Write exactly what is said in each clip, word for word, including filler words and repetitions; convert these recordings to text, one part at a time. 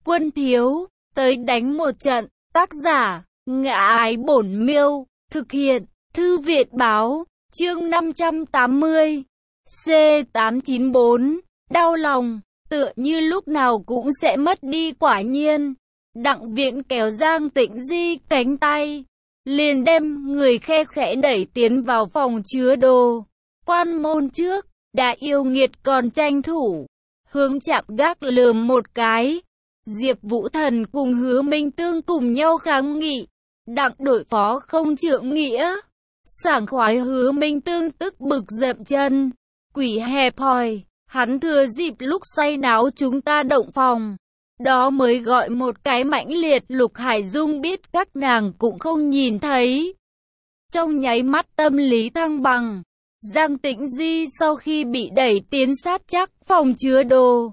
Quân thiếu, tới đánh một trận. Tác giả, Ngã Ái Bổn Miêu. Thực hiện, Thư viện Báo. Chương năm trăm tám mươi. C tám chín bốn. Đau lòng, tựa như lúc nào cũng sẽ mất đi quả nhiên. Đặng Viễn kéo Giang Tĩnh Di cánh tay, liền đem người khe khẽ đẩy tiến vào phòng chứa đồ. Quan môn trước, đã yêu nghiệt còn tranh thủ, hướng chạm gác lườm một cái. Diệp Vũ Thần cùng Hứa Minh Tương cùng nhau kháng nghị. Đặng đội phó không trượng nghĩa. Sảng khoái Hứa Minh Tương tức bực dậm chân. Quỷ hẹp hòi, hắn thừa dịp lúc say náo chúng ta động phòng. Đó mới gọi một cái mãnh liệt. Lục Hải Dung biết các nàng cũng không nhìn thấy. Trong nháy mắt tâm lý thăng bằng. Giang Tĩnh Di sau khi bị đẩy tiến sát chắc phòng chứa đồ,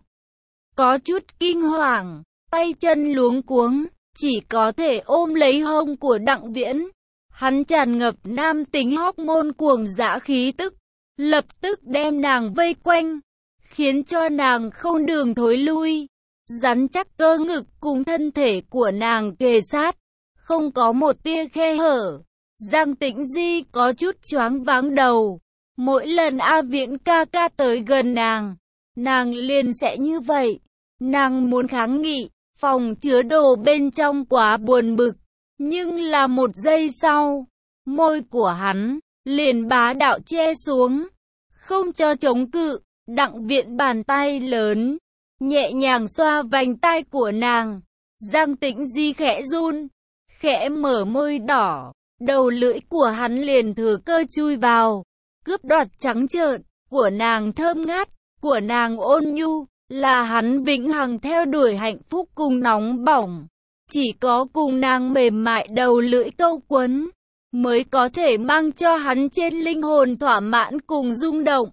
có chút kinh hoàng, tay chân luống cuống, chỉ có thể ôm lấy hông của Đặng Viễn. Hắn tràn ngập nam tính hormone cuồng dã khí tức, lập tức đem nàng vây quanh, khiến cho nàng không đường thối lui. Rắn chắc cơ ngực cùng thân thể của nàng kề sát, không có một tia khe hở. Giang Tĩnh Di có chút choáng váng đầu. Mỗi lần A Viễn ca ca tới gần nàng, nàng liền sẽ như vậy. Nàng muốn kháng nghị, phòng chứa đồ bên trong quá buồn bực. Nhưng là một giây sau, môi của hắn liền bá đạo che xuống, không cho chống cự. Đặng Viễn bàn tay lớn nhẹ nhàng xoa vành tai của nàng. Giang Tĩnh Di khẽ run, khẽ mở môi đỏ, đầu lưỡi của hắn liền thừa cơ chui vào, cướp đoạt trắng trợn của nàng thơm ngát, của nàng ôn nhu, là hắn vĩnh hằng theo đuổi hạnh phúc cùng nóng bỏng. Chỉ có cùng nàng mềm mại đầu lưỡi câu quấn, mới có thể mang cho hắn trên linh hồn thỏa mãn cùng rung động.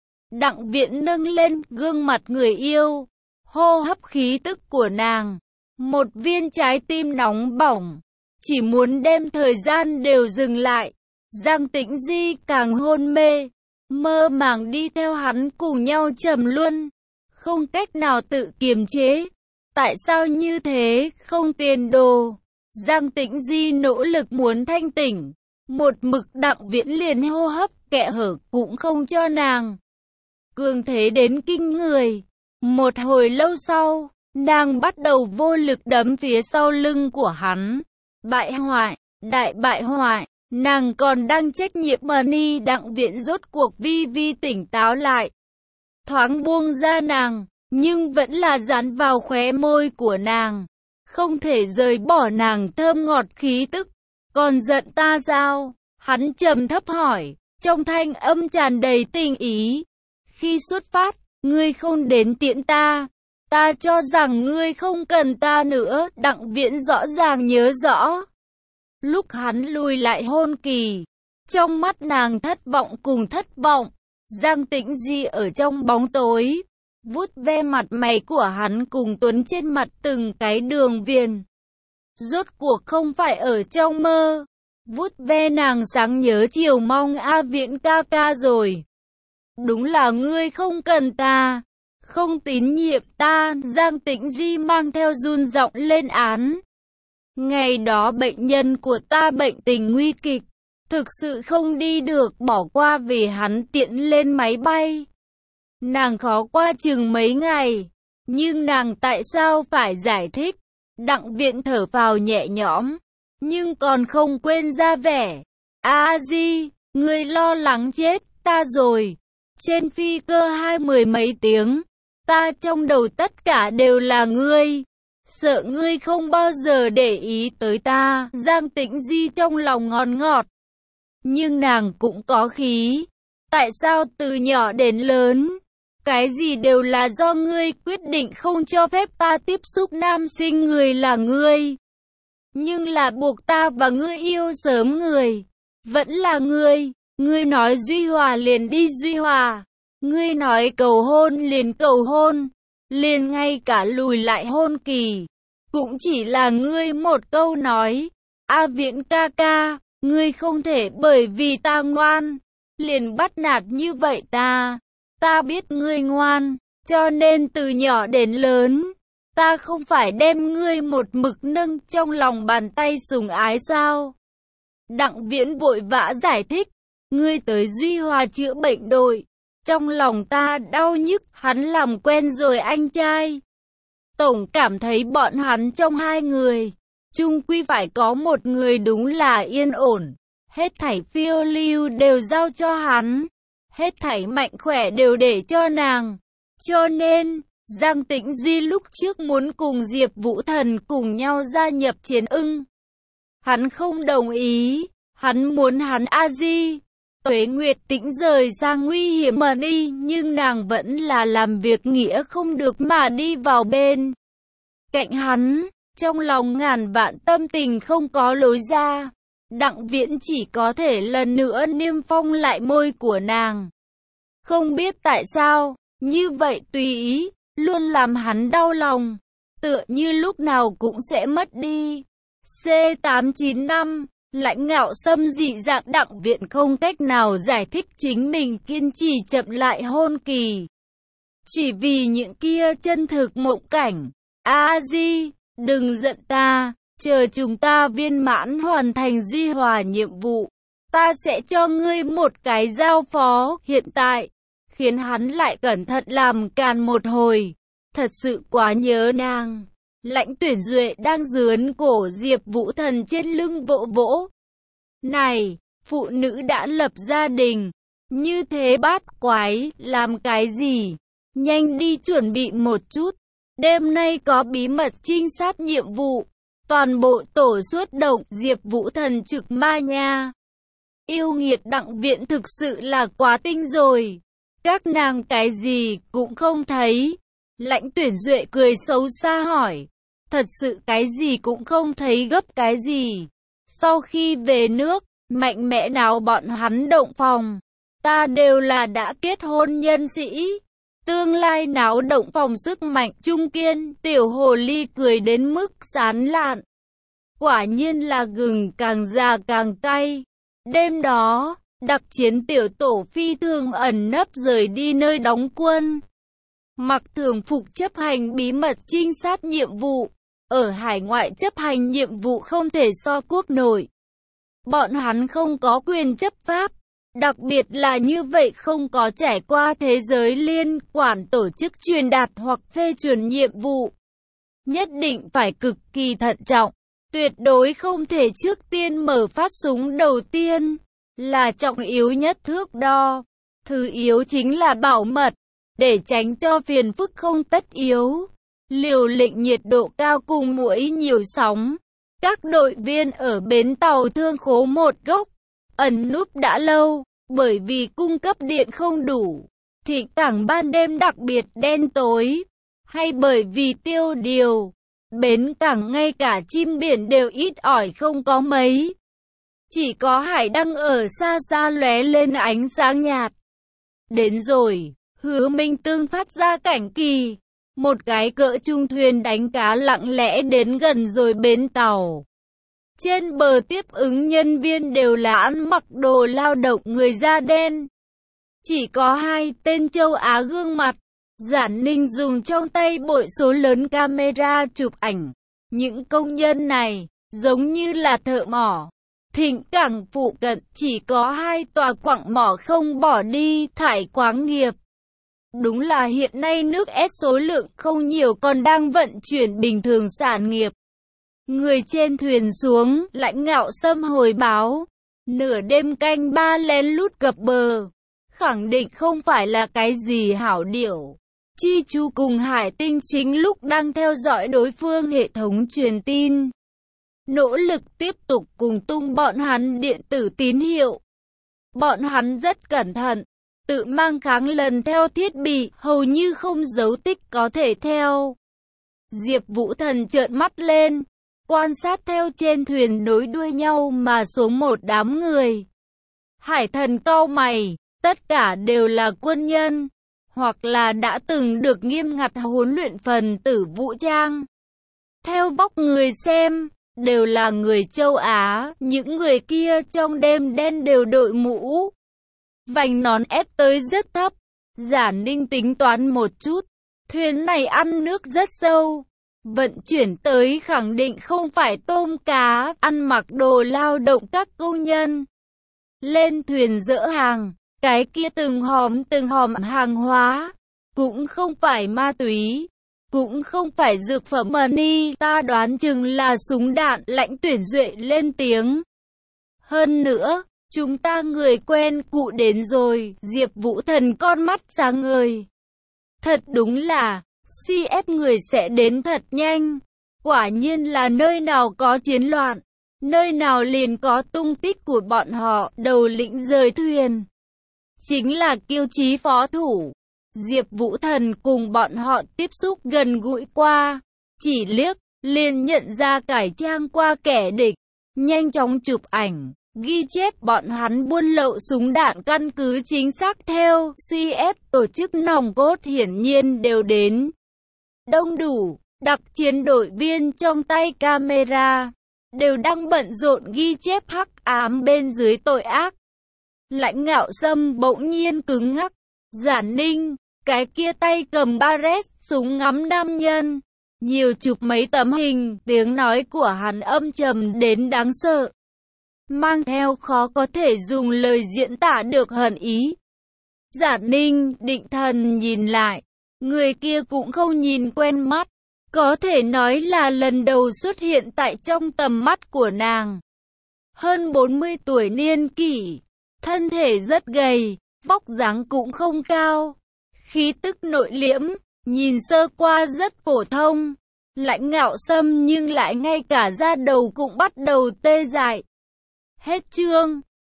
Đặng Viễn nâng lên gương mặt người yêu, hô hấp khí tức của nàng, một viên trái tim nóng bỏng, chỉ muốn đem thời gian đều dừng lại. Giang Tĩnh Di càng hôn mê, mơ màng đi theo hắn cùng nhau trầm luân, không cách nào tự kiềm chế. Tại sao như thế, không tiền đồ? Giang Tĩnh Di nỗ lực muốn thanh tỉnh, một mực Đặng Viễn liền hô hấp kẽ hở cũng không cho nàng. Cường thế đến kinh người. Một hồi lâu sau, nàng bắt đầu vô lực đấm phía sau lưng của hắn. Bại hoại, đại bại hoại. Nàng còn đang trách nhiệm Money. Đặng Viễn rốt cuộc vi vi tỉnh táo lại, thoáng buông ra nàng, nhưng vẫn là dán vào khóe môi của nàng, không thể rời bỏ nàng thơm ngọt khí tức. Còn giận ta sao? Hắn trầm thấp hỏi, trong thanh âm tràn đầy tình ý. Khi xuất phát, ngươi không đến tiễn ta, ta cho rằng ngươi không cần ta nữa. Đặng Viễn rõ ràng nhớ rõ, lúc hắn lùi lại hôn kỳ, trong mắt nàng thất vọng cùng thất vọng. Giang Tĩnh Di ở trong bóng tối, vuốt ve mặt mày của hắn cùng tuấn trên mặt từng cái đường viền. Rốt cuộc không phải ở trong mơ, vuốt ve nàng sáng nhớ chiều mong A Viễn ca ca rồi. Đúng là ngươi không cần ta, không tín nhiệm ta. Giang Tĩnh Di mang theo run giọng lên án. Ngày đó bệnh nhân của ta bệnh tình nguy kịch, thực sự không đi được, bỏ qua vì hắn tiện lên máy bay. Nàng khó qua chừng mấy ngày, nhưng nàng tại sao phải giải thích? Đặng Viễn thở phào nhẹ nhõm, nhưng còn không quên ra vẻ. A Di, ngươi lo lắng chết ta rồi. Trên phi cơ hai mười mấy tiếng, ta trong đầu tất cả đều là ngươi. Sợ ngươi không bao giờ để ý tới ta. Giang Tĩnh Di trong lòng ngon ngọt, nhưng nàng cũng có khí. Tại sao từ nhỏ đến lớn, cái gì đều là do ngươi quyết định, không cho phép ta tiếp xúc nam sinh, người là ngươi. Nhưng là buộc ta và ngươi yêu sớm người, vẫn là ngươi. Ngươi nói Duy Hòa liền đi Duy Hòa, ngươi nói cầu hôn liền cầu hôn, liền ngay cả lùi lại hôn kỳ, cũng chỉ là ngươi một câu nói. A Viễn ca ca, ngươi không thể bởi vì ta ngoan, liền bắt nạt như vậy ta. Ta biết ngươi ngoan, cho nên từ nhỏ đến lớn, Ta không phải đem ngươi một mực nâng trong lòng bàn tay sủng ái sao? Đặng Viễn vội vã giải thích, ngươi tới Duy Hòa chữa bệnh đội. Trong lòng ta đau nhức, hắn làm quen rồi anh trai. Tổng cảm thấy bọn hắn trong hai người, chung quy phải có một người đúng là yên ổn. Hết thảy phiêu lưu đều giao cho hắn. Hết thảy mạnh khỏe đều để cho nàng. Cho nên, Giang Tĩnh Di lúc trước muốn cùng Diệp Vũ Thần cùng nhau gia nhập Chiến Ưng. Hắn không đồng ý, hắn muốn hắn A Di. Tuế Nguyệt Tĩnh rời sang nguy hiểm mà đi, nhưng nàng vẫn là làm việc nghĩa không được mà đi vào bên cạnh hắn, trong lòng ngàn vạn tâm tình không có lối ra. Đặng Viễn chỉ có thể lần nữa niêm phong lại môi của nàng. Không biết tại sao, như vậy tùy ý, luôn làm hắn đau lòng, tựa như lúc nào cũng sẽ mất đi. C tám chín năm, lãnh ngạo xâm dị dạng Đặng Viễn không cách nào giải thích chính mình kiên trì chậm lại hôn kỳ. Chỉ vì những kia chân thực mộng cảnh. A Di, đừng giận ta, chờ chúng ta viên mãn hoàn thành Duy Hòa nhiệm vụ. Ta sẽ cho ngươi một cái giao phó hiện tại. Khiến hắn lại cẩn thận làm càn một hồi. Thật sự quá nhớ nàng. Lãnh Tuyển Duệ đang dướn cổ Diệp Vũ Thần trên lưng vỗ vỗ. Này, phụ nữ đã lập gia đình. Như thế bát quái, làm cái gì? Nhanh đi chuẩn bị một chút. Đêm nay có bí mật trinh sát nhiệm vụ. Toàn bộ tổ xuất động Diệp Vũ Thần trực ma nha. Yêu nghiệt Đặng Viễn thực sự là quá tinh rồi. Các nàng cái gì cũng không thấy. Lãnh Tuyển Duệ cười xấu xa hỏi. Thật sự cái gì cũng không thấy gấp cái gì. Sau khi về nước, mạnh mẽ nào bọn hắn động phòng. Ta đều là đã kết hôn nhân sĩ. Tương lai náo động phòng sức mạnh trung kiên. Tiểu hồ ly cười đến mức sán lạn. Quả nhiên là gừng càng già càng cay. Đêm đó, đặc chiến tiểu tổ phi thường ẩn nấp rời đi nơi đóng quân. Mặc thường phục chấp hành bí mật trinh sát nhiệm vụ. Ở hải ngoại chấp hành nhiệm vụ không thể so quốc nội. Bọn hắn không có quyền chấp pháp. Đặc biệt là như vậy không có trải qua thế giới liên quản tổ chức truyền đạt hoặc phê chuẩn nhiệm vụ. Nhất định phải cực kỳ thận trọng. Tuyệt đối không thể trước tiên mở phát súng đầu tiên. Là trọng yếu nhất thước đo. Thứ yếu chính là bảo mật. Để tránh cho phiền phức không tất yếu. Liều lĩnh nhiệt độ cao cùng muỗi nhiều sóng. Các đội viên ở bến tàu Thương Khố một gốc. Ẩn núp đã lâu. Bởi vì cung cấp điện không đủ. Thị cảng ban đêm đặc biệt đen tối. Hay bởi vì tiêu điều. Bến cảng ngay cả chim biển đều ít ỏi không có mấy. Chỉ có hải đăng ở xa xa lóe lên ánh sáng nhạt. Đến rồi, Hứa Minh Tương phát ra cảnh kỳ. Một cái cỡ trung thuyền đánh cá lặng lẽ đến gần rồi bến tàu. Trên bờ tiếp ứng nhân viên đều là ăn mặc đồ lao động người da đen. Chỉ có hai tên châu Á gương mặt. Giản Ninh dùng trong tay bội số lớn camera chụp ảnh. Những công nhân này, giống như là thợ mỏ. Thịnh cảng phụ cận chỉ có hai tòa quặng mỏ không bỏ đi thải khoáng nghiệp. Đúng là hiện nay nước S số lượng không nhiều còn đang vận chuyển bình thường sản nghiệp. Người trên thuyền xuống, lãnh ngạo xâm hồi báo. Nửa đêm canh ba lén lút cập bờ. Khẳng định không phải là cái gì hảo điểu. Chi Chu cùng Hải Tinh chính lúc đang theo dõi đối phương hệ thống truyền tin. Nỗ lực tiếp tục cùng tung bọn hắn điện tử tín hiệu. Bọn hắn rất cẩn thận. Tự mang kháng lần theo thiết bị, hầu như không dấu tích có thể theo. Diệp Vũ Thần trợn mắt lên. Quan sát theo trên thuyền nối đuôi nhau mà xuống một đám người. Hải Thần cau mày, tất cả đều là quân nhân, hoặc là đã từng được nghiêm ngặt huấn luyện phần tử vũ trang. Theo vóc người xem, đều là người châu Á, những người kia trong đêm đen đều đội mũ. Vành nón ép tới rất thấp. Giản Ninh tính toán một chút, thuyền này ăn nước rất sâu. vận chuyển tới khẳng định không phải tôm cá, ăn mặc đồ lao động các công nhân. Lên thuyền dỡ hàng, cái kia từng hòm từng hòm hàng hóa, cũng không phải ma túy, cũng không phải dược phẩm money, ta đoán chừng là súng đạn. Lãnh Tuyển Duệ lên tiếng. Hơn nữa, chúng ta người quen cụ đến rồi. Diệp Vũ Thần con mắt sáng ngời. Thật đúng là, xê ép người sẽ đến thật nhanh. Quả nhiên là nơi nào có chiến loạn, nơi nào liền có tung tích của bọn họ. Đầu lĩnh rời thuyền chính là Kiêu Chí phó thủ. Diệp Vũ Thần cùng bọn họ tiếp xúc gần gũi qua, chỉ liếc liền nhận ra cải trang qua kẻ địch, nhanh chóng chụp ảnh, ghi chép bọn hắn buôn lậu súng đạn. Căn cứ chính xác theo xê ép, tổ chức nòng cốt hiển nhiên đều đến đông đủ. Đặc chiến đội viên trong tay camera đều đang bận rộn ghi chép hắc ám bên dưới tội ác. Lãnh Ngạo Sâm bỗng nhiên cứng ngắc. Giản Ninh, cái kia tay cầm Barrett súng ngắm nam nhân, nhiều chụp mấy tấm hình. Tiếng nói của hắn âm trầm đến đáng sợ, mang theo khó có thể dùng lời diễn tả được hận ý. Giản Ninh định thần nhìn lại, người kia cũng không nhìn quen mắt, có thể nói là lần đầu xuất hiện tại trong tầm mắt của nàng. Hơn bốn mươi tuổi niên kỷ, thân thể rất gầy, vóc dáng cũng không cao, khí tức nội liễm, nhìn sơ qua rất phổ thông. Lãnh Ngạo Sâm nhưng lại ngay cả da đầu cũng bắt đầu tê dại. Hết chương.